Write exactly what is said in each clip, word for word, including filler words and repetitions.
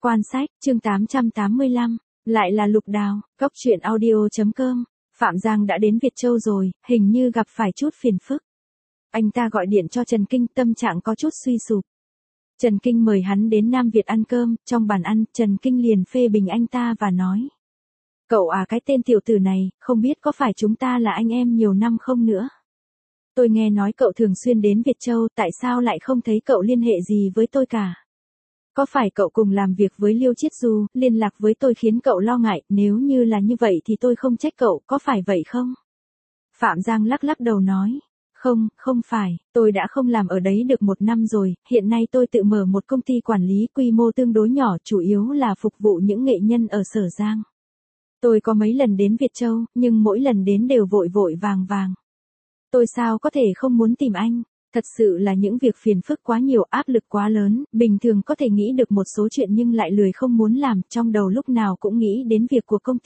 Quan sách, chương tám trăm tám mươi lăm, lại là Lục Đào, Cốc truyện audio.com. Phạm Giang đã đến Việt Châu rồi, hình như gặp phải chút phiền phức. Anh ta gọi điện cho Trần Kinh, tâm trạng có chút suy sụp. Trần Kinh mời hắn đến Nam Việt ăn cơm, trong bàn ăn, Trần Kinh liền phê bình anh ta và nói. Cậu à, cái tên tiểu tử này, không biết có phải chúng ta là anh em nhiều năm không nữa. Tôi nghe nói cậu thường xuyên đến Việt Châu, tại sao lại không thấy cậu liên hệ gì với tôi cả? Có phải cậu cùng làm việc với Liêu Chiết Du, liên lạc với tôi khiến cậu lo ngại, nếu như là như vậy thì tôi không trách cậu, có phải vậy không? Phạm Giang lắc lắc đầu nói. Không, không phải, tôi đã không làm ở đấy được một năm rồi, hiện nay tôi tự mở một công ty quản lý quy mô tương đối nhỏ, chủ yếu là phục vụ những nghệ nhân ở Sở Giang. Tôi có mấy lần đến Việt Châu, nhưng mỗi lần đến đều vội vội vàng vàng. Tôi sao có thể không muốn tìm anh? Thật sự là những việc phiền phức quá nhiều, áp lực quá lớn, bình thường có thể nghĩ được một số chuyện nhưng lại lười không muốn làm, trong đầu lúc nào cũng nghĩ đến việc của công ty.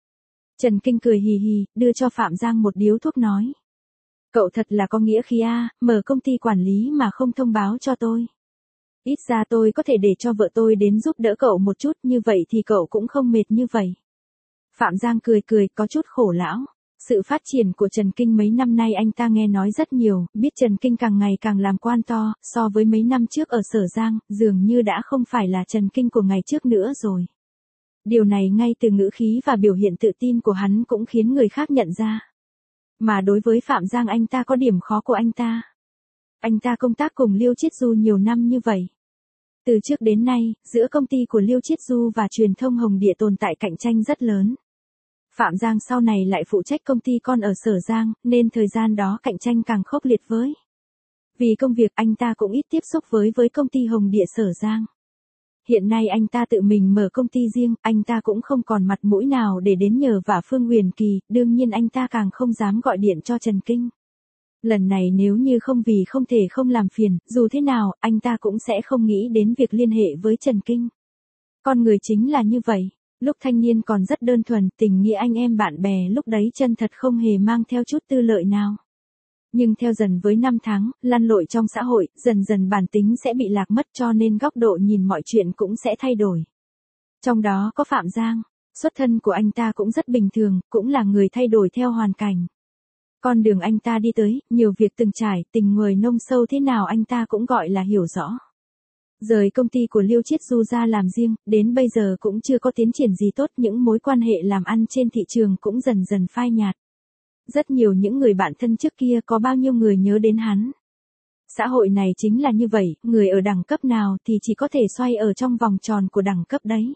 Trần Kinh cười hì hì, đưa cho Phạm Giang một điếu thuốc nói. Cậu thật là có nghĩa khí a, mở công ty quản lý mà không thông báo cho tôi. Ít ra tôi có thể để cho vợ tôi đến giúp đỡ cậu một chút, như vậy thì cậu cũng không mệt như vậy. Phạm Giang cười cười, có chút khổ lão. Sự phát triển của Trần Kinh mấy năm nay anh ta nghe nói rất nhiều, biết Trần Kinh càng ngày càng làm quan to, so với mấy năm trước ở Sở Giang, dường như đã không phải là Trần Kinh của ngày trước nữa rồi. Điều này ngay từ ngữ khí và biểu hiện tự tin của hắn cũng khiến người khác nhận ra. Mà đối với Phạm Giang, anh ta có điểm khó của anh ta. Anh ta công tác cùng Liêu Chiết Du nhiều năm như vậy. Từ trước đến nay, giữa công ty của Liêu Chiết Du và truyền thông Hồng Địa tồn tại cạnh tranh rất lớn. Phạm Giang sau này lại phụ trách công ty con ở Sở Giang, nên thời gian đó cạnh tranh càng khốc liệt với. Vì công việc anh ta cũng ít tiếp xúc với với công ty Hồng Địa Sở Giang. Hiện nay anh ta tự mình mở công ty riêng, anh ta cũng không còn mặt mũi nào để đến nhờ vả Phương Huyền Kỳ, đương nhiên anh ta càng không dám gọi điện cho Trần Kinh. Lần này nếu như không vì không thể không làm phiền, dù thế nào, anh ta cũng sẽ không nghĩ đến việc liên hệ với Trần Kinh. Con người chính là như vậy. Lúc thanh niên còn rất đơn thuần, tình nghĩa anh em bạn bè lúc đấy chân thật không hề mang theo chút tư lợi nào. Nhưng theo dần với năm tháng, lăn lội trong xã hội, dần dần bản tính sẽ bị lạc mất, cho nên góc độ nhìn mọi chuyện cũng sẽ thay đổi. Trong đó có Phạm Giang, xuất thân của anh ta cũng rất bình thường, cũng là người thay đổi theo hoàn cảnh. Con đường anh ta đi tới, nhiều việc từng trải, tình người nông sâu thế nào anh ta cũng gọi là hiểu rõ. Rời công ty của Liêu Chiết Du ra làm riêng, đến bây giờ cũng chưa có tiến triển gì tốt, những mối quan hệ làm ăn trên thị trường cũng dần dần phai nhạt. Rất nhiều những người bạn thân trước kia có bao nhiêu người nhớ đến hắn. Xã hội này chính là như vậy, người ở đẳng cấp nào thì chỉ có thể xoay ở trong vòng tròn của đẳng cấp đấy.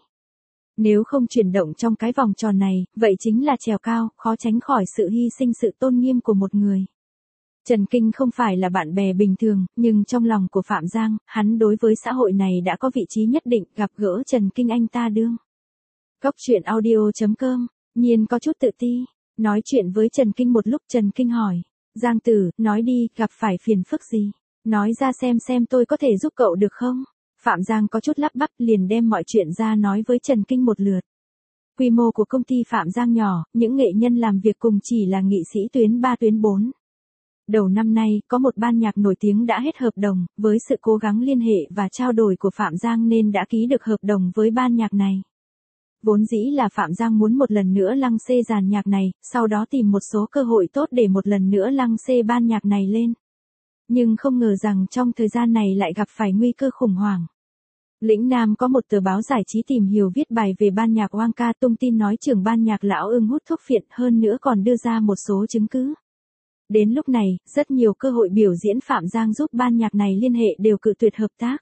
Nếu không chuyển động trong cái vòng tròn này, vậy chính là trèo cao, khó tránh khỏi sự hy sinh sự tôn nghiêm của một người. Trần Kinh không phải là bạn bè bình thường, nhưng trong lòng của Phạm Giang, hắn đối với xã hội này đã có vị trí nhất định, gặp gỡ Trần Kinh anh ta đương. Cốc truyện audio.com, Nhiên có chút tự ti, nói chuyện với Trần Kinh một lúc. Trần Kinh hỏi, Giang tử, nói đi, gặp phải phiền phức gì? Nói ra xem xem tôi có thể giúp cậu được không? Phạm Giang có chút lắp bắp, liền đem mọi chuyện ra nói với Trần Kinh một lượt. Quy mô của công ty Phạm Giang nhỏ, những nghệ nhân làm việc cùng chỉ là nghệ sĩ tuyến ba tuyến bốn. Đầu năm nay, có một ban nhạc nổi tiếng đã hết hợp đồng, với sự cố gắng liên hệ và trao đổi của Phạm Giang nên đã ký được hợp đồng với ban nhạc này. Vốn dĩ là Phạm Giang muốn một lần nữa lăng xê dàn nhạc này, sau đó tìm một số cơ hội tốt để một lần nữa lăng xê ban nhạc này lên. Nhưng không ngờ rằng trong thời gian này lại gặp phải nguy cơ khủng hoảng. Lĩnh Nam có một tờ báo giải trí tìm hiểu viết bài về ban nhạc Hoang Ca, tung tin nói trưởng ban nhạc lão ưng hút thuốc phiện, hơn nữa còn đưa ra một số chứng cứ. Đến lúc này, rất nhiều cơ hội biểu diễn Phạm Giang giúp ban nhạc này liên hệ đều cự tuyệt hợp tác.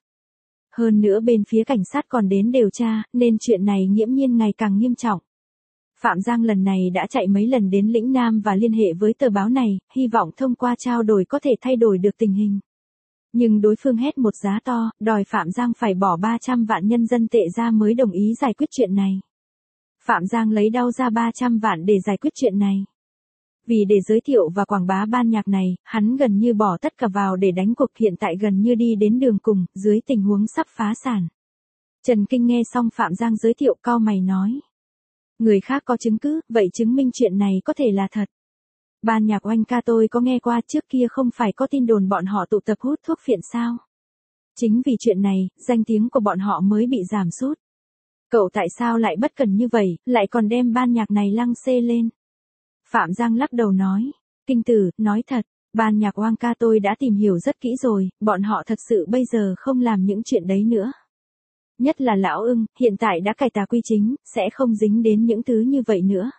Hơn nữa bên phía cảnh sát còn đến điều tra, nên chuyện này nghiễm nhiên ngày càng nghiêm trọng. Phạm Giang lần này đã chạy mấy lần đến Lĩnh Nam và liên hệ với tờ báo này, hy vọng thông qua trao đổi có thể thay đổi được tình hình. Nhưng đối phương hét một giá to, đòi Phạm Giang phải bỏ ba trăm vạn nhân dân tệ ra mới đồng ý giải quyết chuyện này. Phạm Giang lấy đâu ra ba trăm vạn để giải quyết chuyện này? Vì để giới thiệu và quảng bá ban nhạc này, hắn gần như bỏ tất cả vào để đánh cuộc, hiện tại gần như đi đến đường cùng, dưới tình huống sắp phá sản. Trần Kinh nghe xong Phạm Giang giới thiệu, cau mày nói. Người khác có chứng cứ, vậy chứng minh chuyện này có thể là thật. Ban nhạc Oanh Ca tôi có nghe qua, trước kia không phải có tin đồn bọn họ tụ tập hút thuốc phiện sao? Chính vì chuyện này, danh tiếng của bọn họ mới bị giảm sút. Cậu tại sao lại bất cần như vậy, lại còn đem ban nhạc này lăng xê lên? Phạm Giang lắc đầu nói. Kinh Tử, nói thật, ban nhạc Oang ca tôi đã tìm hiểu rất kỹ rồi, bọn họ thật sự bây giờ không làm những chuyện đấy nữa. Nhất là Lão Ưng, hiện tại đã cải tà quy chính, sẽ không dính đến những thứ như vậy nữa.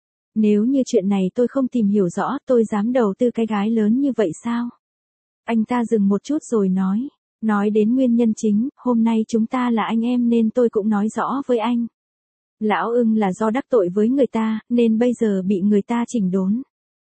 Nếu như chuyện này tôi không tìm hiểu rõ, tôi dám đầu tư cái gái lớn như vậy sao? Anh ta dừng một chút rồi nói. Nói đến nguyên nhân chính, hôm nay chúng ta là anh em nên tôi cũng nói rõ với anh. Lão Ưng là do đắc tội với người ta, nên bây giờ bị người ta chỉnh đốn.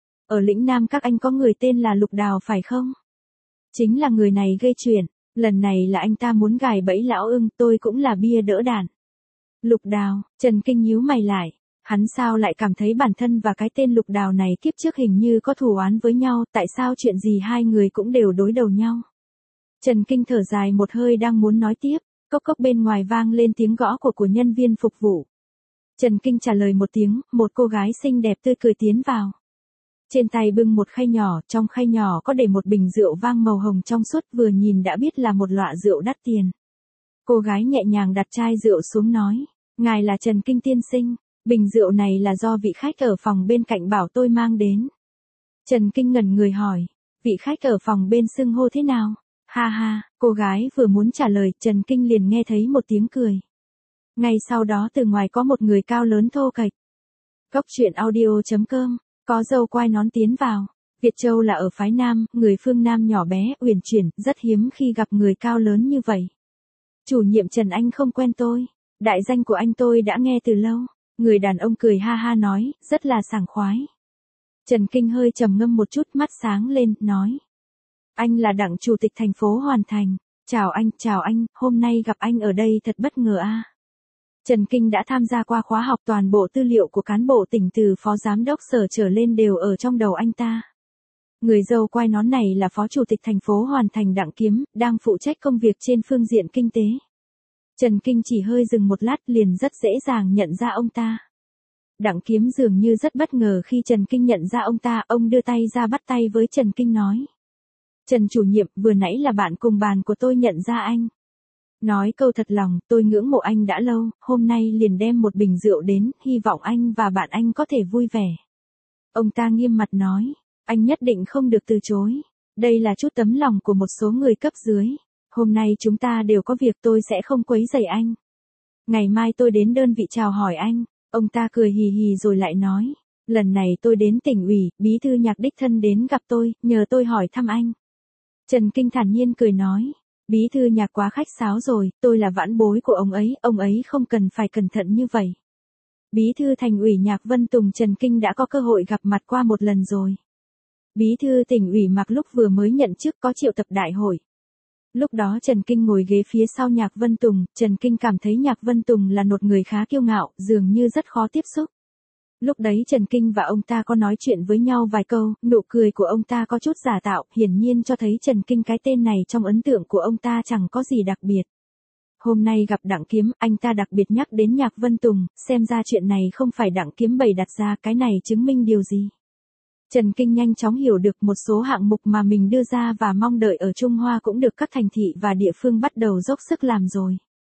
Ở lĩnh Nam các anh có người tên là Lục Đào phải không? Chính là người này gây chuyện, lần này là anh ta muốn gài bẫy Lão Ưng, tôi cũng là bia đỡ đạn. Lục Đào, Trần Kinh nhíu mày lại, hắn sao lại cảm thấy bản thân và cái tên Lục Đào này kiếp trước hình như có thù oán với nhau, tại sao chuyện gì hai người cũng đều đối đầu nhau? Trần Kinh thở dài một hơi đang muốn nói tiếp, cốc cốc bên ngoài vang lên tiếng gõ của của nhân viên phục vụ. Trần Kinh trả lời một tiếng, một cô gái xinh đẹp tươi cười tiến vào. Trên tay bưng một khay nhỏ, trong khay nhỏ có để một bình rượu vang màu hồng trong suốt, vừa nhìn đã biết là một loại rượu đắt tiền. Cô gái nhẹ nhàng đặt chai rượu xuống nói, ngài là Trần Kinh tiên sinh, bình rượu này là do vị khách ở phòng bên cạnh bảo tôi mang đến. Trần Kinh ngẩn người hỏi, vị khách ở phòng bên xưng hô thế nào? Ha ha, cô gái vừa muốn trả lời, Trần Kinh liền nghe thấy một tiếng cười. Ngay sau đó từ ngoài có một người cao lớn thô kệch. Cốc truyện audio chấm com, có râu quai nón tiến vào. Việt Châu là ở phái Nam, người phương Nam nhỏ bé, uyển chuyển, rất hiếm khi gặp người cao lớn như vậy. Chủ nhiệm Trần anh không quen tôi, đại danh của anh tôi đã nghe từ lâu. Người đàn ông cười ha ha nói, rất là sảng khoái. Trần Kinh hơi trầm ngâm một chút, mắt sáng lên, nói. Anh là Đặng Chủ tịch thành phố Hoàn Thành. Chào anh, chào anh, hôm nay gặp anh ở đây thật bất ngờ a. À. Trần Kinh đã tham gia qua khóa học, toàn bộ tư liệu của cán bộ tỉnh từ phó giám đốc sở trở lên đều ở trong đầu anh ta. Người râu quai nón này là phó chủ tịch thành phố Hoàn Thành Đặng Kiếm, đang phụ trách công việc trên phương diện kinh tế. Trần Kinh chỉ hơi dừng một lát liền rất dễ dàng nhận ra ông ta. Đặng Kiếm dường như rất bất ngờ khi Trần Kinh nhận ra ông ta, ông đưa tay ra bắt tay với Trần Kinh nói. Trần chủ nhiệm, vừa nãy là bạn cùng bàn của tôi nhận ra anh. Nói câu thật lòng, tôi ngưỡng mộ anh đã lâu, hôm nay liền đem một bình rượu đến, hy vọng anh và bạn anh có thể vui vẻ. Ông ta nghiêm mặt nói, anh nhất định không được từ chối. Đây là chút tấm lòng của một số người cấp dưới. Hôm nay chúng ta đều có việc, tôi sẽ không quấy rầy anh. Ngày mai tôi đến đơn vị chào hỏi anh. Ông ta cười hì hì rồi lại nói, lần này tôi đến tỉnh ủy, bí thư Nhạc đích thân đến gặp tôi, nhờ tôi hỏi thăm anh. Trần Kinh thản nhiên cười nói, bí thư Nhạc quá khách sáo rồi, tôi là vãn bối của ông ấy, ông ấy không cần phải cẩn thận như vậy. Bí thư thành ủy Nhạc Vân Tùng Trần Kinh đã có cơ hội gặp mặt qua một lần rồi. Bí thư tỉnh ủy Mạc lúc vừa mới nhận chức có triệu tập đại hội. Lúc đó Trần Kinh ngồi ghế phía sau Nhạc Vân Tùng, Trần Kinh cảm thấy Nhạc Vân Tùng là một người khá kiêu ngạo, dường như rất khó tiếp xúc. Lúc đấy Trần Kinh và ông ta có nói chuyện với nhau vài câu, nụ cười của ông ta có chút giả tạo, hiển nhiên cho thấy Trần Kinh cái tên này trong ấn tượng của ông ta chẳng có gì đặc biệt. Hôm nay gặp Đặng Kiếm, anh ta đặc biệt nhắc đến Nhạc Vân Tùng, xem ra chuyện này không phải Đặng Kiếm bày đặt ra, cái này chứng minh điều gì. Trần Kinh nhanh chóng hiểu được một số hạng mục mà mình đưa ra và mong đợi ở Trung Hoa cũng được các thành thị và địa phương bắt đầu dốc sức làm rồi.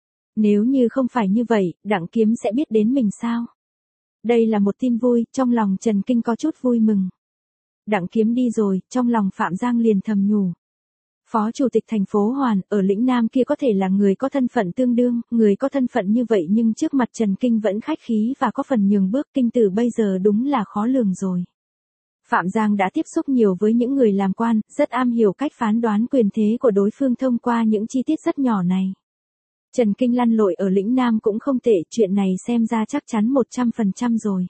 Nếu như không phải như vậy, Đặng Kiếm sẽ biết đến mình sao? Đây là một tin vui, trong lòng Trần Kinh có chút vui mừng. Đặng Kiếm đi rồi, trong lòng Phạm Giang liền thầm nhủ. Phó Chủ tịch thành phố Hoàn, ở lĩnh Nam kia có thể là người có thân phận tương đương, người có thân phận như vậy nhưng trước mặt Trần Kinh vẫn khách khí và có phần nhường bước, Kinh Tử bây giờ đúng là khó lường rồi. Phạm Giang đã tiếp xúc nhiều với những người làm quan, rất am hiểu cách phán đoán quyền thế của đối phương thông qua những chi tiết rất nhỏ này. Trần Kinh lăn lội ở lĩnh Nam cũng không tệ, chuyện này xem ra chắc chắn một trăm phần trăm rồi.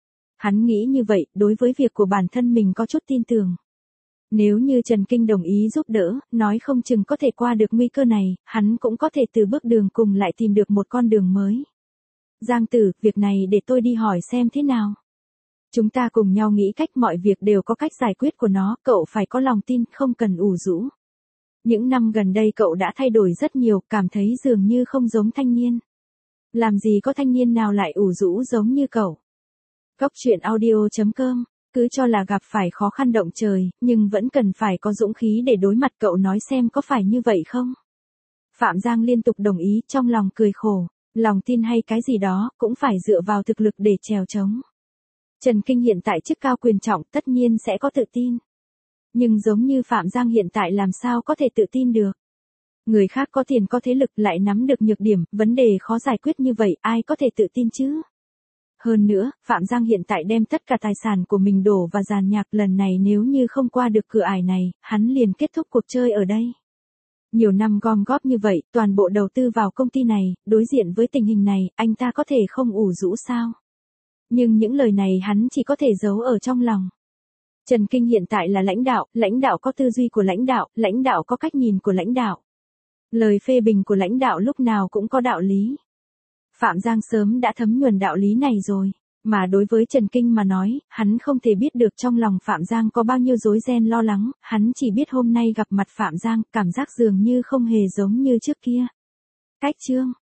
Hắn nghĩ như vậy, đối với việc của bản thân mình có chút tin tưởng. Nếu như Trần Kinh đồng ý giúp đỡ, nói không chừng có thể qua được nguy cơ này, hắn cũng có thể từ bước đường cùng lại tìm được một con đường mới. Giang Tử, việc này để tôi đi hỏi xem thế nào. Chúng ta cùng nhau nghĩ cách, mọi việc đều có cách giải quyết của nó, cậu phải có lòng tin, không cần ủ rũ. Những năm gần đây cậu đã thay đổi rất nhiều, cảm thấy dường như không giống thanh niên. Làm gì có thanh niên nào lại ủ rũ giống như cậu. Cốc truyện audio chấm com, cứ cho là gặp phải khó khăn động trời, nhưng vẫn cần phải có dũng khí để đối mặt, cậu nói xem có phải như vậy không? Phạm Giang liên tục đồng ý, trong lòng cười khổ. Lòng tin hay cái gì đó, cũng phải dựa vào thực lực để trèo trống. Trần Kinh hiện tại chức cao quyền trọng, tất nhiên sẽ có tự tin. Nhưng giống như Phạm Giang hiện tại làm sao có thể tự tin được. Người khác có tiền có thế lực lại nắm được nhược điểm, vấn đề khó giải quyết như vậy, ai có thể tự tin chứ? Hơn nữa, Phạm Giang hiện tại đem tất cả tài sản của mình đổ vào dàn nhạc, lần này nếu như không qua được cửa ải này, hắn liền kết thúc cuộc chơi ở đây. Nhiều năm gom góp như vậy, toàn bộ đầu tư vào công ty này, đối diện với tình hình này, anh ta có thể không ủ rũ sao? Nhưng những lời này hắn chỉ có thể giấu ở trong lòng. Trần Kinh hiện tại là lãnh đạo, lãnh đạo có tư duy của lãnh đạo, lãnh đạo có cách nhìn của lãnh đạo. Lời phê bình của lãnh đạo lúc nào cũng có đạo lý. Phạm Giang sớm đã thấm nhuần đạo lý này rồi, mà đối với Trần Kinh mà nói, hắn không thể biết được trong lòng Phạm Giang có bao nhiêu rối ren lo lắng, hắn chỉ biết hôm nay gặp mặt Phạm Giang, cảm giác dường như không hề giống như trước kia. Cách chương